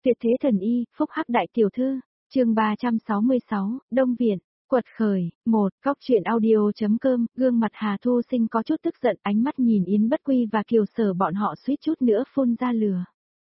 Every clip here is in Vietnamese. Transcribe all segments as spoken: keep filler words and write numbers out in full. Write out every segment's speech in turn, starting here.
Tuyệt thế thần y, phúc hắc đại tiểu thư, chương ba trăm sáu mươi sáu, Đông Viện, quật khởi, một, Cóc truyện audio.com, gương mặt Hà Thu Sinh có chút tức giận, ánh mắt nhìn Yến Bất Quy và Kiều Sở bọn họ suýt chút nữa phun ra lửa.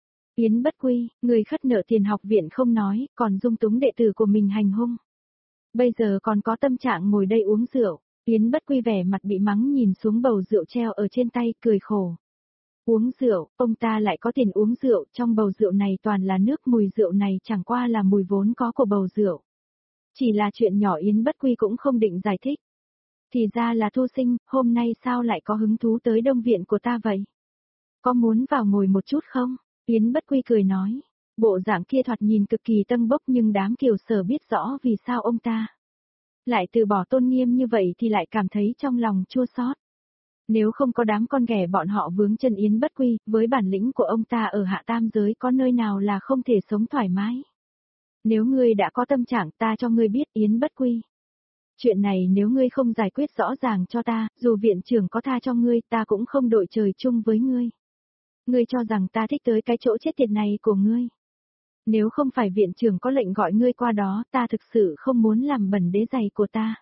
Yến Bất Quy, người khất nợ tiền học viện không nói, còn dung túng đệ tử của mình hành hung. Bây giờ còn có tâm trạng ngồi đây uống rượu, Yến Bất Quy vẻ mặt bị mắng nhìn xuống bầu rượu treo ở trên tay, cười khổ. Uống rượu, ông ta lại có tiền uống rượu, trong bầu rượu này toàn là nước, mùi rượu này chẳng qua là mùi vốn có của bầu rượu. Chỉ là chuyện nhỏ Yến Bất Quy cũng không định giải thích. Thì ra là Thu Sinh, hôm nay sao lại có hứng thú tới Đông Viện của ta vậy? Có muốn vào ngồi một chút không? Yến Bất Quy cười nói. Bộ dạng kia thoạt nhìn cực kỳ tâng bốc, nhưng đám Kiều Sở biết rõ vì sao ông ta lại từ bỏ tôn nghiêm như vậy thì lại cảm thấy trong lòng chua xót. Nếu không có đám con ghẻ bọn họ vướng chân Yến Bất Quy, với bản lĩnh của ông ta ở hạ tam giới có nơi nào là không thể sống thoải mái. Nếu ngươi đã có tâm trạng, ta cho ngươi biết, Yến Bất Quy. Chuyện này nếu ngươi không giải quyết rõ ràng cho ta, dù viện trưởng có tha cho ngươi, ta cũng không đội trời chung với ngươi. Ngươi cho rằng ta thích tới cái chỗ chết tiệt này của ngươi. Nếu không phải viện trưởng có lệnh gọi ngươi qua đó, ta thực sự không muốn làm bẩn đế giày của ta.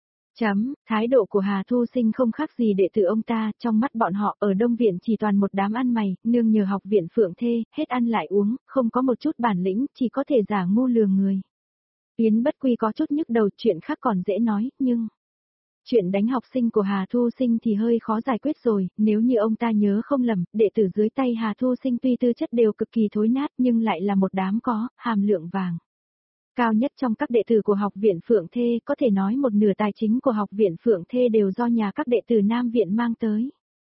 Chấm, thái độ của Hà Thu Sinh không khác gì đệ tử ông ta, trong mắt bọn họ ở Đông Viện chỉ toàn một đám ăn mày, nương nhờ học viện Phượng Thê, hết ăn lại uống, không có một chút bản lĩnh, chỉ có thể giả ngu lừa người. Yến Bất Quy có chút nhức đầu, chuyện khác còn dễ nói, nhưng chuyện đánh học sinh của Hà Thu Sinh thì hơi khó giải quyết rồi, nếu như ông ta nhớ không lầm, đệ tử dưới tay Hà Thu Sinh tuy tư chất đều cực kỳ thối nát nhưng lại là một đám có hàm lượng vàng cao nhất trong các đệ tử của học viện Phượng Thê, có thể nói một nửa tài chính của học viện Phượng Thê đều do nhà các đệ tử Nam Viện mang tới.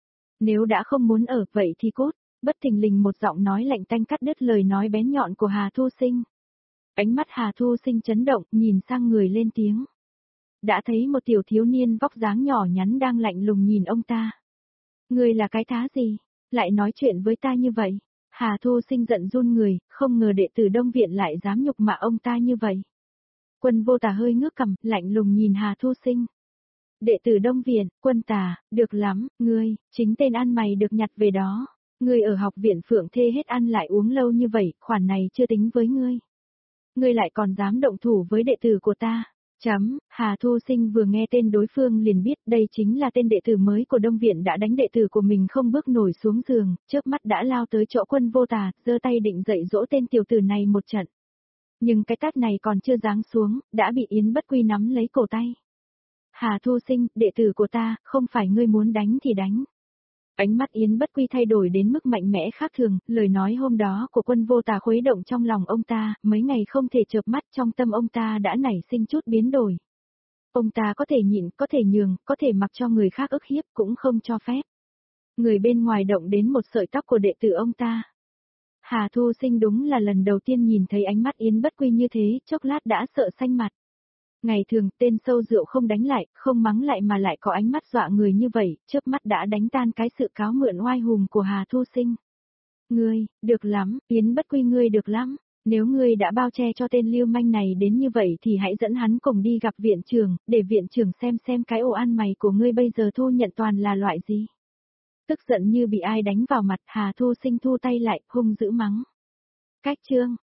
Nếu đã không muốn ở vậy thì cút, bất thình lình một giọng nói lạnh tanh cắt đứt lời nói bén nhọn của Hà Thu Sinh. Ánh mắt Hà Thu Sinh chấn động, nhìn sang người lên tiếng. Đã thấy một tiểu thiếu niên vóc dáng nhỏ nhắn đang lạnh lùng nhìn ông ta. Người là cái thá gì, lại nói chuyện với ta như vậy? Hà Thu Sinh giận run người, không ngờ đệ tử Đông Viện lại dám nhục mạ ông ta như vậy. Quân Vô Tà hơi ngước cằm, lạnh lùng nhìn Hà Thu Sinh. Đệ tử Đông Viện, Quân Tà, được lắm, ngươi, chính tên ăn mày được nhặt về đó. Ngươi ở học viện Phượng Thê hết ăn lại uống lâu như vậy, khoản này chưa tính với ngươi. Ngươi lại còn dám động thủ với đệ tử của ta. Chấm, Hà Thu Sinh vừa nghe tên đối phương liền biết đây chính là tên đệ tử mới của Đông Viện đã đánh đệ tử của mình không bước nổi xuống giường, chớp mắt đã lao tới chỗ Quân Vô Tà, giơ tay định dạy dỗ tên tiểu tử này một trận. Nhưng cái tát này còn chưa giáng xuống, đã bị Yến Bất Quy nắm lấy cổ tay. Hà Thu Sinh, đệ tử của ta, không phải ngươi muốn đánh thì đánh. Ánh mắt Yến Bất Quy thay đổi đến mức mạnh mẽ khác thường, lời nói hôm đó của Quân Vô Tà khuấy động trong lòng ông ta, mấy ngày không thể chợp mắt trong tâm ông ta đã nảy sinh chút biến đổi. Ông ta có thể nhịn, có thể nhường, có thể mặc cho người khác ức hiếp, cũng không cho phép người bên ngoài động đến một sợi tóc của đệ tử ông ta. Hà Thu Sinh đúng là lần đầu tiên nhìn thấy ánh mắt Yến Bất Quy như thế, chốc lát đã sợ xanh mặt. Ngày thường, tên sâu rượu không đánh lại, không mắng lại mà lại có ánh mắt dọa người như vậy, chớp mắt đã đánh tan cái sự cáo mượn oai hùng của Hà Thu Sinh. Ngươi, được lắm, Yến Bất Quy ngươi được lắm, nếu ngươi đã bao che cho tên lưu manh này đến như vậy thì hãy dẫn hắn cùng đi gặp viện trưởng, để viện trưởng xem xem cái ổ ăn mày của ngươi bây giờ thu nhận toàn là loại gì. Tức giận như bị ai đánh vào mặt, Hà Thu Sinh thu tay lại, hung dữ mắng. Cách chương,